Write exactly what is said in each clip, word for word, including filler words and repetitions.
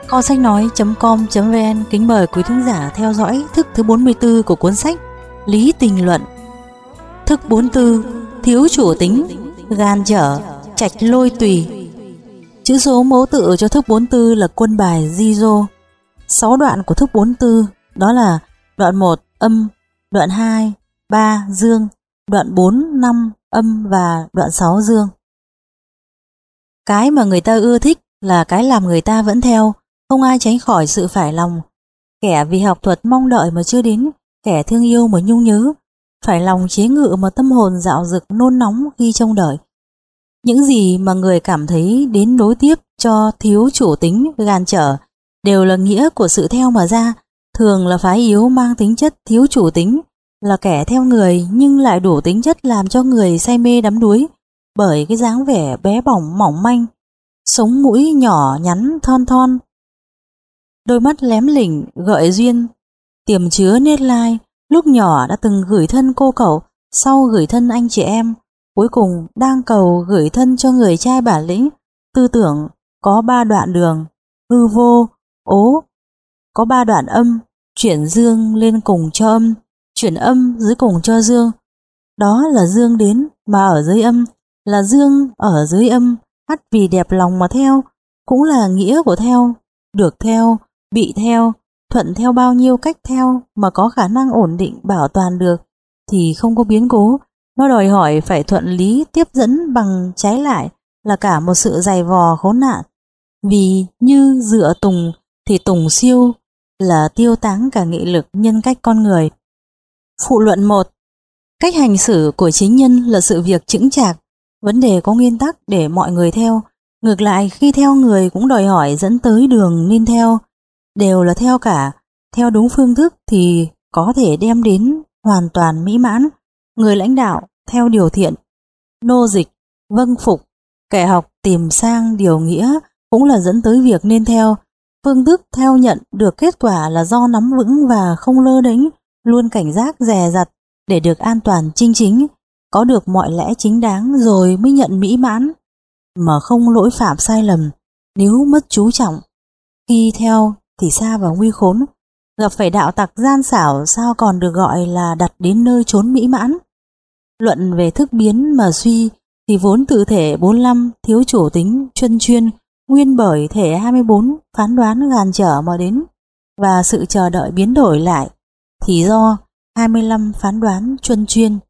Kho sách nói chấm com chấm vn kính mời quý thính giả theo dõi thức thứ bốn mươi tư của cuốn sách Lý Tình Luận. Thức bốn mươi tư: thiếu chủ tính, gan trở, trạch lôi tùy. Chữ số mẫu tự cho thức bốn mươi tư là quân bài di dô. Sáu đoạn của thức bốn mươi tư đó là đoạn một âm, đoạn hai, ba dương, đoạn bốn, năm âm và đoạn sáu dương. Cái mà người ta ưa thích là cái làm người ta vẫn theo, không ai tránh khỏi sự phải lòng. Kẻ vì học thuật mong đợi mà chưa đến, kẻ thương yêu mà nhung nhớ, phải lòng chế ngự mà tâm hồn dạo dực nôn nóng khi trông đợi. Những gì mà người cảm thấy đến nối tiếp cho thiếu chủ tính, gan trở đều là nghĩa của sự theo mà ra. Thường là phái yếu mang tính chất thiếu chủ tính, là kẻ theo người nhưng lại đủ tính chất làm cho người say mê đắm đuối bởi cái dáng vẻ bé bỏng mỏng manh, sống mũi nhỏ nhắn thon thon, đôi mắt lém lỉnh gợi duyên, tiềm chứa nét lai. Lúc nhỏ đã từng gửi thân cô cậu, sau gửi thân anh chị em, cuối cùng đang cầu gửi thân cho người trai bản lĩnh. Tư tưởng có ba đoạn đường, hư vô, ố, có ba đoạn âm, chuyển dương lên cùng cho âm, chuyển âm dưới cùng cho dương. Đó là dương đến mà ở dưới âm, là dương ở dưới âm, hắt vì đẹp lòng mà theo, cũng là nghĩa của theo, được theo, bị theo, thuận theo. Bao nhiêu cách theo mà có khả năng ổn định bảo toàn được thì không có biến cố. Nó đòi hỏi phải thuận lý tiếp dẫn bằng trái lại là cả một sự dày vò khốn nạn. Vì như dựa tùng thì tùng siêu, là tiêu táng cả nghị lực nhân cách con người. Phụ luận một: cách hành xử của chính nhân là sự việc chững chạc, vấn đề có nguyên tắc để mọi người theo. Ngược lại, khi theo người cũng đòi hỏi dẫn tới đường nên theo, đều là theo cả. Theo đúng phương thức thì có thể đem đến hoàn toàn mỹ mãn. Người lãnh đạo theo điều thiện, nô dịch vâng phục, kẻ học tìm sang điều nghĩa cũng là dẫn tới việc nên theo. Phương thức theo nhận được kết quả là do nắm vững và không lơ đễnh, luôn cảnh giác dè dặt để được an toàn chinh chính, có được mọi lẽ chính đáng rồi mới nhận mỹ mãn, mà không lỗi phạm sai lầm. Nếu mất chú trọng khi theo thì xa vào nguy khốn, gặp phải đạo tặc gian xảo sao còn được gọi là đặt đến nơi chốn mỹ mãn. Luận về thức biến mà suy thì vốn từ thể bốn mươi lăm thiếu chủ tính chuyên chuyên, nguyên bởi thể hai mươi bốn phán đoán gàn trở mà đến, và sự chờ đợi biến đổi lại thì do hai mươi lăm phán đoán chuyên chuyên.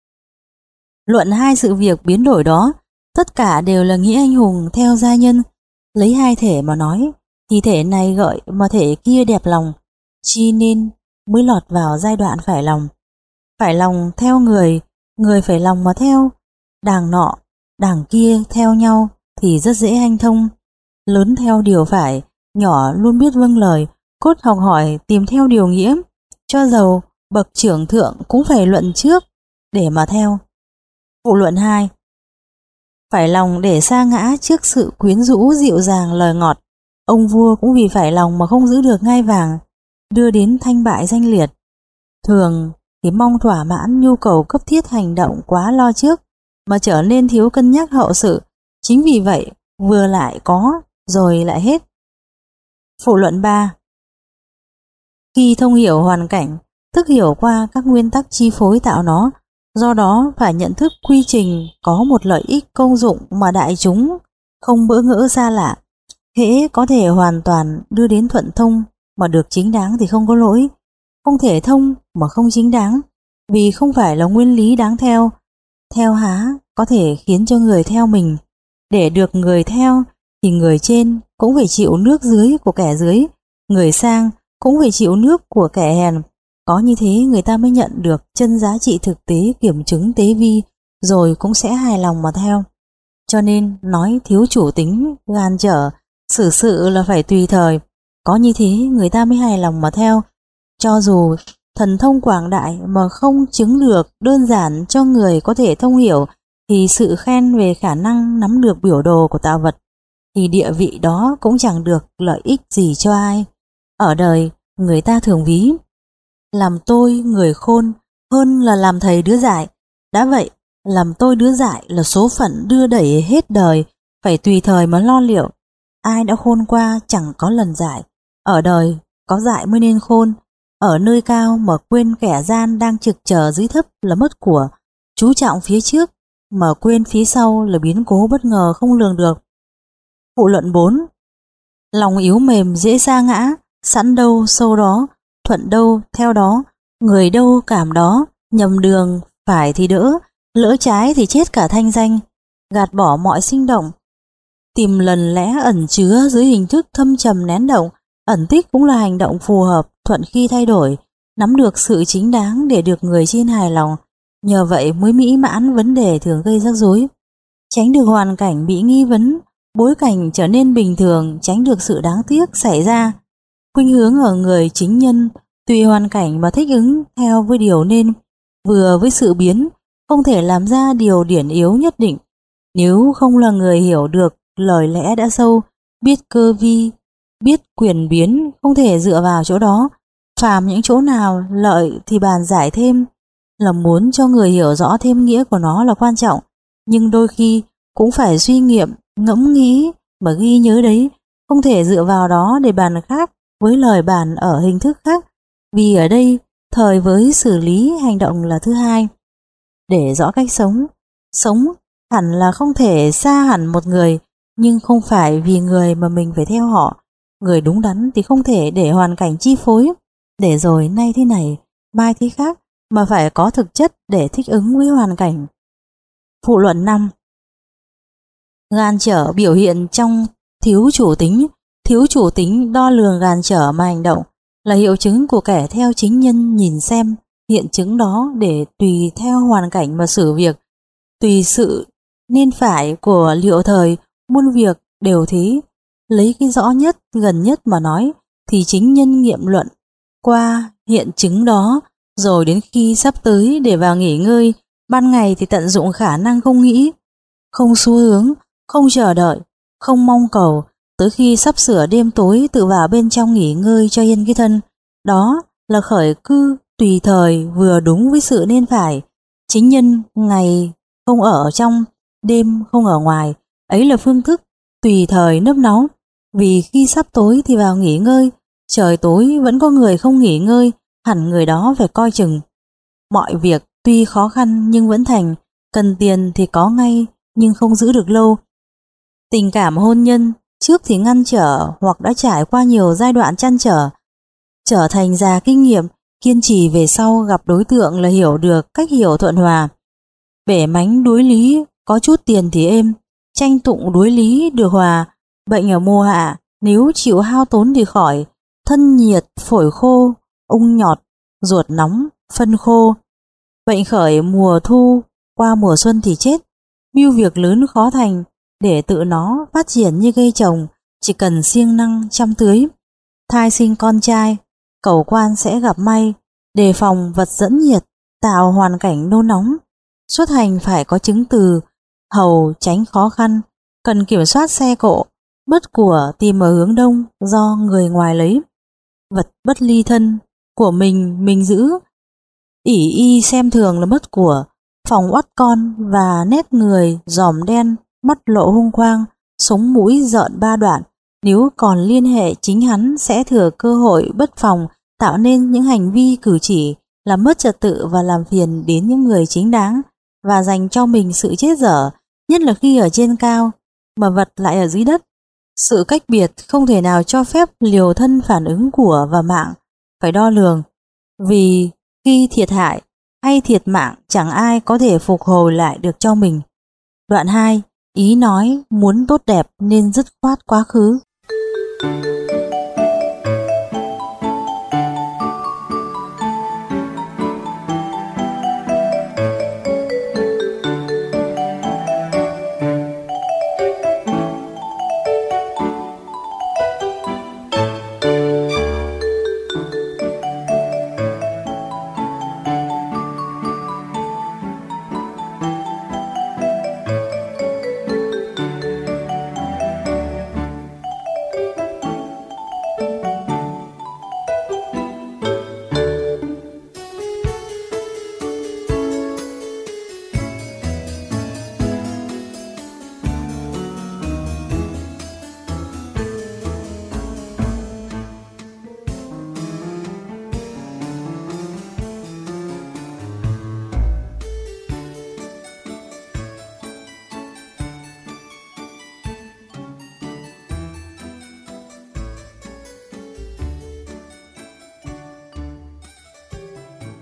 Luận hai sự việc biến đổi đó, tất cả đều là nghĩa anh hùng theo gia nhân. Lấy hai thể mà nói thì thể này gợi mà thể kia đẹp lòng, chi nên mới lọt vào giai đoạn phải lòng. Phải lòng theo người, người phải lòng mà theo, đàng nọ đàng kia theo nhau thì rất dễ hanh thông. Lớn theo điều phải, nhỏ luôn biết vâng lời, cốt học hỏi tìm theo điều nghĩa. Cho dầu bậc trưởng thượng cũng phải luận trước để mà theo. Phụ luận hai: phải lòng để sa ngã trước sự quyến rũ dịu dàng lời ngọt. Ông vua cũng vì phải lòng mà không giữ được ngai vàng, đưa đến thanh bại danh liệt. Thường thì mong thỏa mãn nhu cầu cấp thiết, hành động quá lo trước mà trở nên thiếu cân nhắc hậu sự. Chính vì vậy vừa lại có rồi lại hết. Phụ luận ba: khi thông hiểu hoàn cảnh, tức hiểu qua các nguyên tắc chi phối tạo nó, do đó phải nhận thức quy trình có một lợi ích công dụng mà đại chúng không bỡ ngỡ xa lạ. Hễ có thể hoàn toàn đưa đến thuận thông mà được chính đáng thì không có lỗi, không thể thông mà không chính đáng, vì không phải là nguyên lý đáng theo. Theo há có thể khiến cho người theo mình, để được người theo thì người trên cũng phải chịu nước dưới của kẻ dưới, người sang cũng phải chịu nước của kẻ hèn. Có như thế người ta mới nhận được chân giá trị thực tế, kiểm chứng tế vi, rồi cũng sẽ hài lòng mà theo. Cho nên nói thiếu chủ tính, gan trở, xử sự là phải tùy thời. Có như thế người ta mới hài lòng mà theo. Cho dù thần thông quảng đại mà không chứng được đơn giản cho người có thể thông hiểu, thì sự khen về khả năng nắm được biểu đồ của tạo vật, thì địa vị đó cũng chẳng được lợi ích gì cho ai. Ở đời người ta thường ví làm tôi người khôn hơn là làm thầy đứa dại. Đã vậy, làm tôi đứa dại là số phận đưa đẩy hết đời, phải tùy thời mà lo liệu. ai đã khôn qua chẳng có lần dại. Ở đời có dại mới nên khôn. Ở nơi cao mà quên kẻ gian đang trực chờ dưới thấp là mất của. Chú trọng phía trước mà quên phía sau là biến cố bất ngờ không lường được. Phụ luận bốn. Lòng yếu mềm dễ sa ngã, sẵn đâu sâu đó, thuận đâu theo đó, người đâu cảm đó, nhầm đường phải thì đỡ, lỡ trái thì chết cả thanh danh. Gạt bỏ mọi sinh động, tìm lần lẽ ẩn chứa dưới hình thức thâm trầm nén động. Ẩn tích cũng là hành động phù hợp, thuận khi thay đổi, nắm được sự chính đáng để được người trên hài lòng. Nhờ vậy mới mỹ mãn vấn đề thường gây rắc rối. Tránh được hoàn cảnh bị nghi vấn, bối cảnh trở nên bình thường, tránh được sự đáng tiếc xảy ra. Khuynh hướng ở người chính nhân, tùy hoàn cảnh mà thích ứng theo với điều nên, vừa với sự biến, không thể làm ra điều điển yếu nhất định. Nếu không là người hiểu được lời lẽ đã sâu, biết cơ vi, biết quyền biến, không thể dựa vào chỗ đó. Phàm những chỗ nào lợi thì bàn giải thêm, là muốn cho người hiểu rõ thêm nghĩa của nó là quan trọng. Nhưng đôi khi cũng phải suy nghiệm, ngẫm nghĩ mà ghi nhớ đấy, không thể dựa vào đó để bàn khác với lời bàn ở hình thức khác. Vì ở đây thời với xử lý hành động là thứ hai. Để rõ cách sống, sống hẳn là không thể xa hẳn một người, nhưng không phải vì người mà mình phải theo họ. Người đúng đắn thì không thể để hoàn cảnh chi phối, để rồi nay thế này, mai thế khác, mà phải có thực chất để thích ứng với hoàn cảnh. Phụ luận năm. Gan trở biểu hiện trong thiếu chủ tính. Thiếu chủ tính đo lường gan trở mà hành động là hiệu chứng của kẻ theo chính nhân nhìn xem hiện chứng đó để tùy theo hoàn cảnh mà xử việc. Tùy sự nên phải của liệu thời, muôn việc đều thế. Lấy cái rõ nhất, gần nhất mà nói thì chính nhân nghiệm luận qua hiện chứng đó, rồi đến khi sắp tới để vào nghỉ ngơi, ban ngày thì tận dụng khả năng không nghĩ, không xu hướng, không chờ đợi, không mong cầu, tới khi sắp sửa đêm tối tự vào bên trong nghỉ ngơi cho yên cái thân. Đó là khởi cư tùy thời vừa đúng với sự nên phải. Chính nhân ngày không ở trong, đêm không ở ngoài, ấy là phương thức tùy thời nấp náu. Vì khi sắp tối thì vào nghỉ ngơi, trời tối vẫn có người không nghỉ ngơi, hẳn người đó phải coi chừng. Mọi việc tuy khó khăn nhưng vẫn thành, cần tiền thì có ngay nhưng không giữ được lâu. Tình cảm hôn nhân trước thì ngăn trở hoặc đã trải qua nhiều giai đoạn trăn trở, trở thành già kinh nghiệm, kiên trì về sau gặp đối tượng là hiểu được cách hiểu thuận hòa. Bể mánh đối lý, có chút tiền thì êm, tranh tụng đối lý được hòa. Bệnh ở mùa hạ, nếu chịu hao tốn thì khỏi, thân nhiệt, phổi khô, ung nhọt, ruột nóng, phân khô. Bệnh khởi mùa thu, qua mùa xuân thì chết. Mưu việc lớn khó thành, để tự nó phát triển như cây trồng, chỉ cần siêng năng chăm tưới. Thai sinh con trai, cầu quan sẽ gặp may, đề phòng vật dẫn nhiệt, tạo hoàn cảnh nôn nóng. Xuất hành phải có chứng từ, hầu tránh khó khăn, cần kiểm soát xe cộ, bất của tìm ở hướng đông do người ngoài lấy. Vật bất ly thân, của mình mình giữ, ỷ y xem thường là mất của, phòng oắt con và nét người dòm đen, mắt lộ hung quang, sống mũi rợn ba đoạn. Nếu còn liên hệ chính hắn sẽ thừa cơ hội bất phòng, tạo nên những hành vi cử chỉ làm mất trật tự và làm phiền đến những người chính đáng, và dành cho mình sự chết dở, nhất là khi ở trên cao mà vật lại ở dưới đất. Sự cách biệt không thể nào cho phép liều thân phản ứng của và mạng, phải đo lường, vì khi thiệt hại hay thiệt mạng chẳng ai có thể phục hồi lại được cho mình. Đoạn hai. Ý nói muốn tốt đẹp nên dứt khoát quá khứ.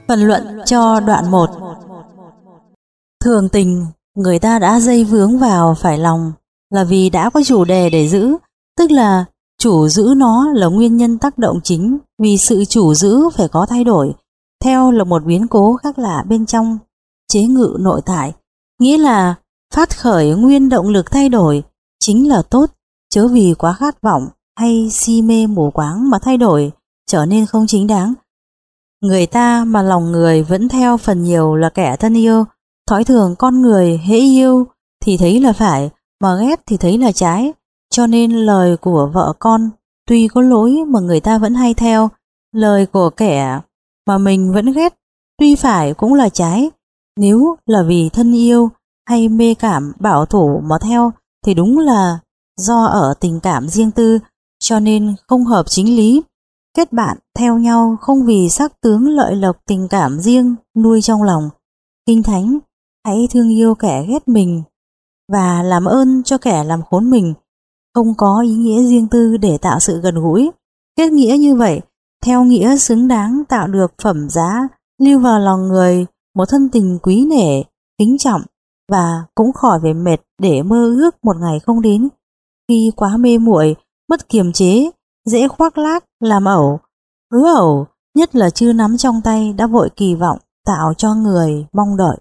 Phần luận cho đoạn một. Thường tình, người ta đã dây vướng vào phải lòng là vì đã có chủ đề để giữ, tức là chủ giữ nó là nguyên nhân tác động chính, vì sự chủ giữ phải có thay đổi, theo là một biến cố khác lạ bên trong, chế ngự nội tại, nghĩa là phát khởi nguyên động lực thay đổi, chính là tốt, chớ vì quá khát vọng hay si mê mù quáng mà thay đổi, trở nên không chính đáng. Người ta mà lòng người vẫn theo phần nhiều là kẻ thân yêu, thói thường con người hễ yêu thì thấy là phải, mà ghét thì thấy là trái, cho nên lời của vợ con tuy có lỗi mà người ta vẫn hay theo, lời của kẻ mà mình vẫn ghét tuy phải cũng là trái. Nếu là vì thân yêu hay mê cảm bảo thủ mà theo thì đúng là do ở tình cảm riêng tư, cho nên không hợp chính lý. Kết bạn theo nhau không vì sắc tướng lợi lộc tình cảm riêng nuôi trong lòng. Kinh thánh, hãy thương yêu kẻ ghét mình và làm ơn cho kẻ làm khốn mình, không có ý nghĩa riêng tư để tạo sự gần gũi. Kết nghĩa như vậy, theo nghĩa xứng đáng tạo được phẩm giá, lưu vào lòng người một thân tình quý nể, kính trọng, và cũng khỏi phải mệt để mơ ước một ngày không đến. Khi quá mê muội, mất kiềm chế, dễ khoác lác, làm ẩu, hứa ẩu, nhất là chưa nắm trong tay đã vội kỳ vọng tạo cho người mong đợi.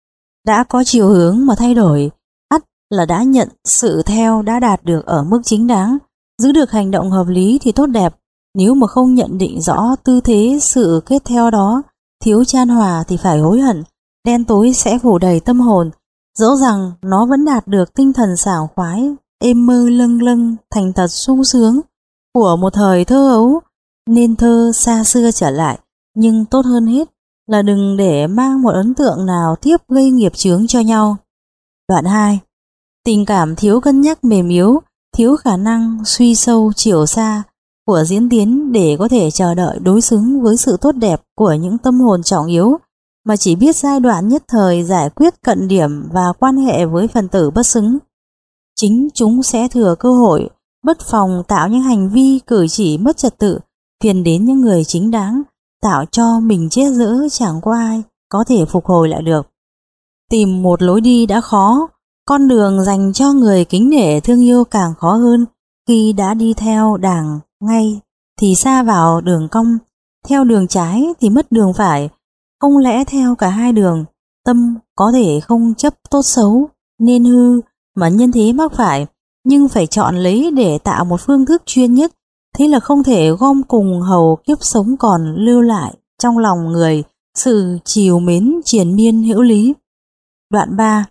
Đã có chiều hướng mà thay đổi, ắt là đã nhận sự theo đã đạt được ở mức chính đáng, giữ được hành động hợp lý thì tốt đẹp. Nếu mà không nhận định rõ tư thế sự kết theo đó, thiếu chan hòa thì phải hối hận, đen tối sẽ phủ đầy tâm hồn. Dẫu rằng nó vẫn đạt được tinh thần sảng khoái, êm mơ lâng lâng, thành thật sung sướng của một thời thơ ấu, nên thơ xa xưa trở lại, nhưng tốt hơn hết là đừng để mang một ấn tượng nào tiếp gây nghiệp chướng cho nhau. Đoạn hai. Tình cảm thiếu cân nhắc mềm yếu, thiếu khả năng suy sâu chiều xa của diễn tiến để có thể chờ đợi đối xứng với sự tốt đẹp của những tâm hồn trọng yếu, mà chỉ biết giai đoạn nhất thời giải quyết cận điểm và quan hệ với phần tử bất xứng. Chính chúng sẽ thừa cơ hội bất phòng tạo những hành vi cử chỉ mất trật tự, phiền đến những người chính đáng, tạo cho mình chết dỡ chẳng có ai có thể phục hồi lại được. Tìm một lối đi đã khó, con đường dành cho người kính nể thương yêu càng khó hơn. Khi đã đi theo đàng ngay thì sa vào đường cong, theo đường trái thì mất đường phải, không lẽ theo cả hai đường. Tâm có thể không chấp tốt xấu nên hư mà nhân thế mắc phải, nhưng phải chọn lấy để tạo một phương thức chuyên nhất, thế là không thể gom cùng hầu kiếp sống còn lưu lại trong lòng người sự chiều mến triền miên hữu lý. Đoạn ba.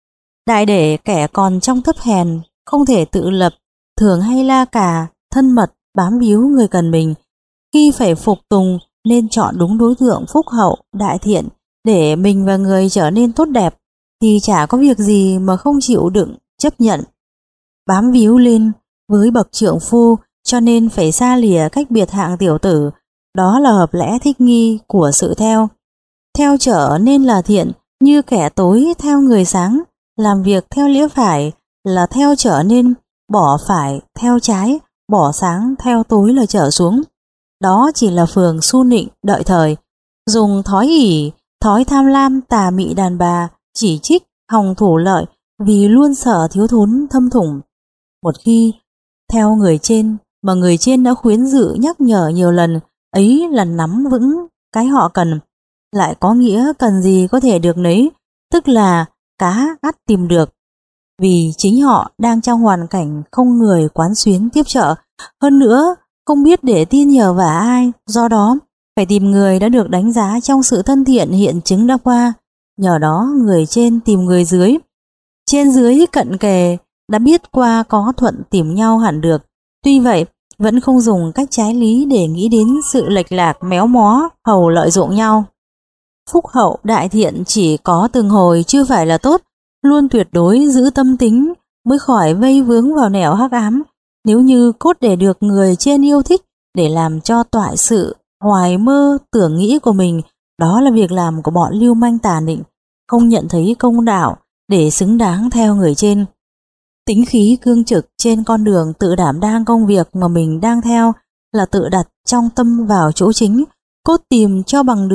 Đại để kẻ còn trong thấp hèn, không thể tự lập, thường hay la cà, thân mật, bám víu người cần mình. Khi phải phục tùng nên chọn đúng đối tượng phúc hậu, đại thiện để mình và người trở nên tốt đẹp, thì chả có việc gì mà không chịu đựng, chấp nhận. Bám víu lên với bậc trượng phu cho nên phải xa lìa cách biệt hạng tiểu tử, đó là hợp lẽ thích nghi của sự theo. Theo trở nên là thiện, như kẻ tối theo người sáng, làm việc theo lẽ phải là theo trở nên, bỏ phải theo trái, bỏ sáng theo tối là trở xuống. Đó chỉ là phường su nịnh đợi thời, dùng thói ỷ, thói tham lam tà mị đàn bà, chỉ trích, hòng thủ lợi vì luôn sợ thiếu thốn thâm thủng. Một khi theo người trên mà người trên đã khuyến dụ nhắc nhở nhiều lần, ấy là nắm vững cái họ cần, lại có nghĩa cần gì có thể được nấy, tức là cá ắt tìm được. Vì chính họ đang trong hoàn cảnh không người quán xuyến tiếp trợ, hơn nữa không biết để tin nhờ vả ai, do đó phải tìm người đã được đánh giá trong sự thân thiện hiện chứng đã qua. Nhờ đó người trên tìm người dưới, trên dưới cận kề đã biết qua có thuận tìm nhau hẳn được. Tuy vậy vẫn không dùng cách trái lý để nghĩ đến sự lệch lạc méo mó hầu lợi dụng nhau. Phúc hậu đại thiện chỉ có từng hồi chưa phải là tốt, luôn tuyệt đối giữ tâm tính mới khỏi vây vướng vào nẻo hắc ám. Nếu như cốt để được người trên yêu thích để làm cho toại sự hoài mơ tưởng nghĩ của mình, đó là việc làm của bọn lưu manh tà nịnh, không nhận thấy công đạo để xứng đáng theo người trên. Tính khí cương trực trên con đường tự đảm đang công việc mà mình đang theo là tự đặt trong tâm vào chỗ chính, cốt tìm cho bằng được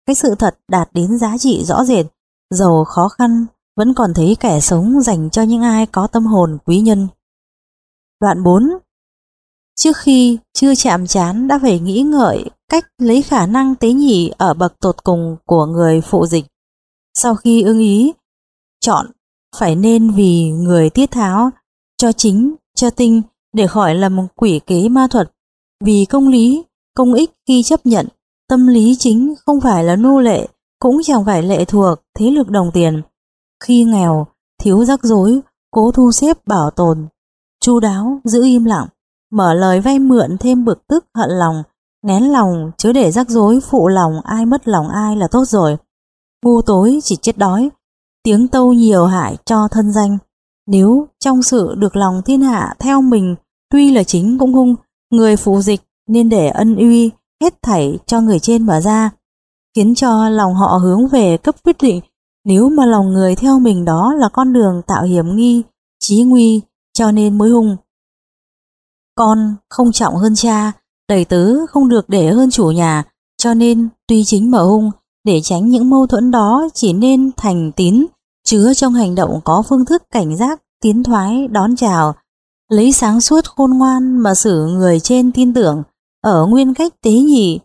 cái sự thật đạt đến giá trị rõ rệt, dầu khó khăn vẫn còn thấy kẻ sống dành cho những ai có tâm hồn quý nhân. Đoạn bốn. Trước khi chưa chạm trán đã phải nghĩ ngợi cách lấy khả năng tế nhị ở bậc tột cùng của người phụ dịch. Sau khi ưng ý, chọn phải nên vì người tiết tháo, cho chính, cho tinh để khỏi lầm quỷ kế ma thuật. Vì công lý, công ích khi chấp nhận, tâm lý chính không phải là nô lệ, cũng chẳng phải lệ thuộc thế lực đồng tiền. Khi nghèo, thiếu rắc rối, cố thu xếp bảo tồn, chu đáo, giữ im lặng, mở lời vay mượn thêm bực tức hận lòng, nén lòng chứ để rắc rối phụ lòng ai mất lòng ai là tốt rồi. Ngu tối chỉ chết đói, tiếng tâu nhiều hại cho thân danh. Nếu trong sự được lòng thiên hạ theo mình, tuy là chính cũng hung, người phụ dịch nên để ân uy hết thảy cho người trên mở ra, khiến cho lòng họ hướng về cấp quyết định. Nếu mà lòng người theo mình đó là con đường tạo hiểm nghi, chí nguy, cho nên mới hung. Con không trọng hơn cha, đầy tớ không được để hơn chủ nhà, cho nên tuy chính mà hung, để tránh những mâu thuẫn đó chỉ nên thành tín, chứa trong hành động có phương thức cảnh giác, tiến thoái, đón chào, lấy sáng suốt khôn ngoan mà xử người trên tin tưởng, ở nguyên cách tế nhị,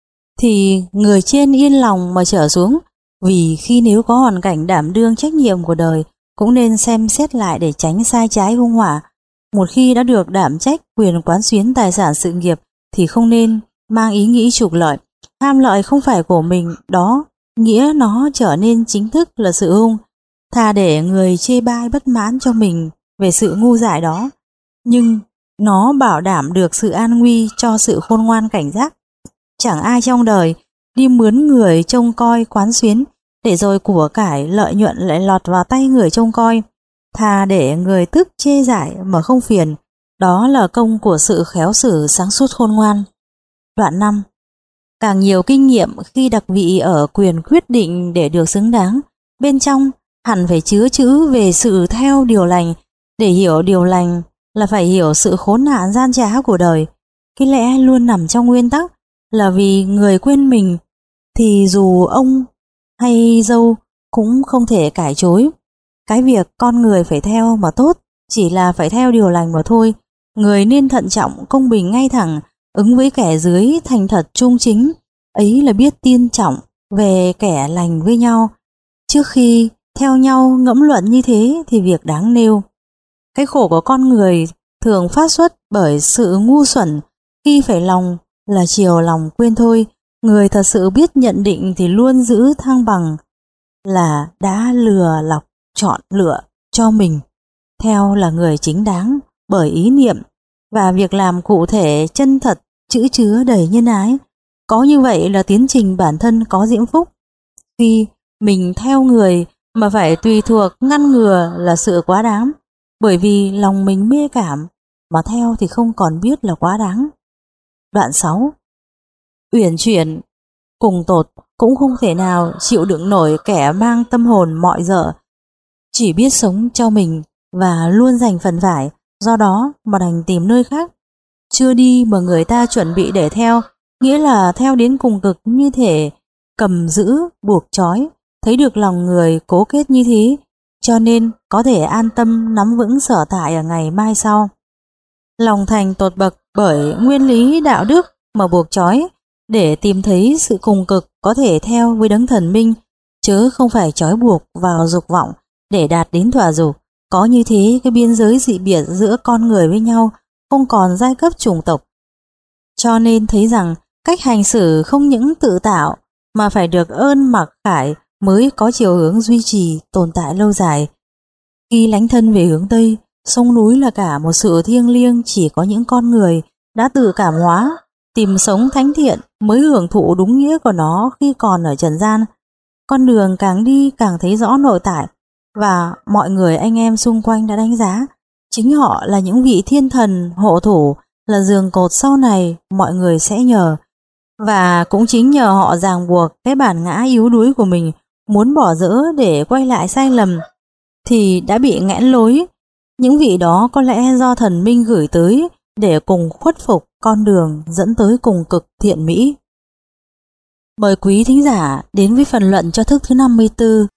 thì người trên yên lòng mà trở xuống. Vì khi nếu có hoàn cảnh đảm đương trách nhiệm của đời, cũng nên xem xét lại để tránh sai trái hung họa. Một khi đã được đảm trách quyền quán xuyến tài sản sự nghiệp thì không nên mang ý nghĩ trục lợi. Ham lợi không phải của mình, đó nghĩa nó trở nên chính thức là sự hung. Thà để người chê bai bất mãn cho mình về sự ngu dại đó, nhưng nó bảo đảm được sự an nguy cho sự khôn ngoan cảnh giác. Chẳng ai trong đời đi mướn người trông coi quán xuyến, để rồi của cải lợi nhuận lại lọt vào tay người trông coi. Thà để người tức chê giải mà không phiền, đó là công của sự khéo xử sáng suốt khôn ngoan. Đoạn năm. Càng nhiều kinh nghiệm khi đặc vị ở quyền quyết định để được xứng đáng, bên trong hẳn phải chứa chữ về sự theo điều lành. Để hiểu điều lành là phải hiểu sự khốn nạn gian trá của đời. Cái lẽ luôn nằm trong nguyên tắc là vì người quên mình thì dù ông hay dâu cũng không thể cải chối. Cái việc con người phải theo mà tốt chỉ là phải theo điều lành mà thôi. Người nên thận trọng, công bình, ngay thẳng, ứng với kẻ dưới thành thật trung chính, ấy là biết tiên trọng về kẻ lành với nhau. Trước khi theo nhau ngẫm luận như thế thì việc đáng nêu. Cái khổ của con người thường phát xuất bởi sự ngu xuẩn, khi phải lòng là chiều lòng quên thôi. Người thật sự biết nhận định thì luôn giữ thăng bằng, là đã lừa lọc chọn lựa cho mình theo là người chính đáng bởi ý niệm và việc làm cụ thể chân thật, chữ chứa đầy nhân ái. Có như vậy là tiến trình bản thân có diễm phúc. Khi mình theo người mà phải tùy thuộc ngăn ngừa là sự quá đáng, bởi vì lòng mình mê cảm mà theo thì không còn biết là quá đáng. Đoạn sáu. Uyển chuyển cùng tột cũng không thể nào chịu đựng nổi kẻ mang tâm hồn mọi dợ, chỉ biết sống cho mình và luôn giành phần phải, do đó mà đành tìm nơi khác. Chưa đi mà người ta chuẩn bị để theo, nghĩa là theo đến cùng cực, như thể cầm giữ buộc trói. Thấy được lòng người cố kết như thế, cho nên có thể an tâm nắm vững sở tại ở ngày mai sau. Lòng thành tột bậc bởi nguyên lý đạo đức mà buộc trói, để tìm thấy sự cùng cực có thể theo với đấng thần minh, chớ không phải trói buộc vào dục vọng để đạt đến thỏa dục. Có như thế, cái biên giới dị biệt giữa con người với nhau không còn giai cấp chủng tộc. Cho nên thấy rằng cách hành xử không những tự tạo mà phải được ơn mặc khải mới có chiều hướng duy trì tồn tại lâu dài. Khi lánh thân về hướng Tây, sông núi là cả một sự thiêng liêng, chỉ có những con người đã tự cảm hóa, tìm sống thánh thiện mới hưởng thụ đúng nghĩa của nó khi còn ở trần gian. Con đường càng đi càng thấy rõ nội tại, và mọi người anh em xung quanh đã đánh giá chính họ là những vị thiên thần hộ thủ, là giường cột sau này mọi người sẽ nhờ. Và cũng chính nhờ họ ràng buộc cái bản ngã yếu đuối của mình, muốn bỏ dỡ để quay lại sai lầm thì đã bị nghẽn lối. Những vị đó có lẽ do thần minh gửi tới để cùng khuất phục con đường dẫn tới cùng cực thiện mỹ. Mời quý thính giả đến với phần luận cho thức thứ năm mươi tư,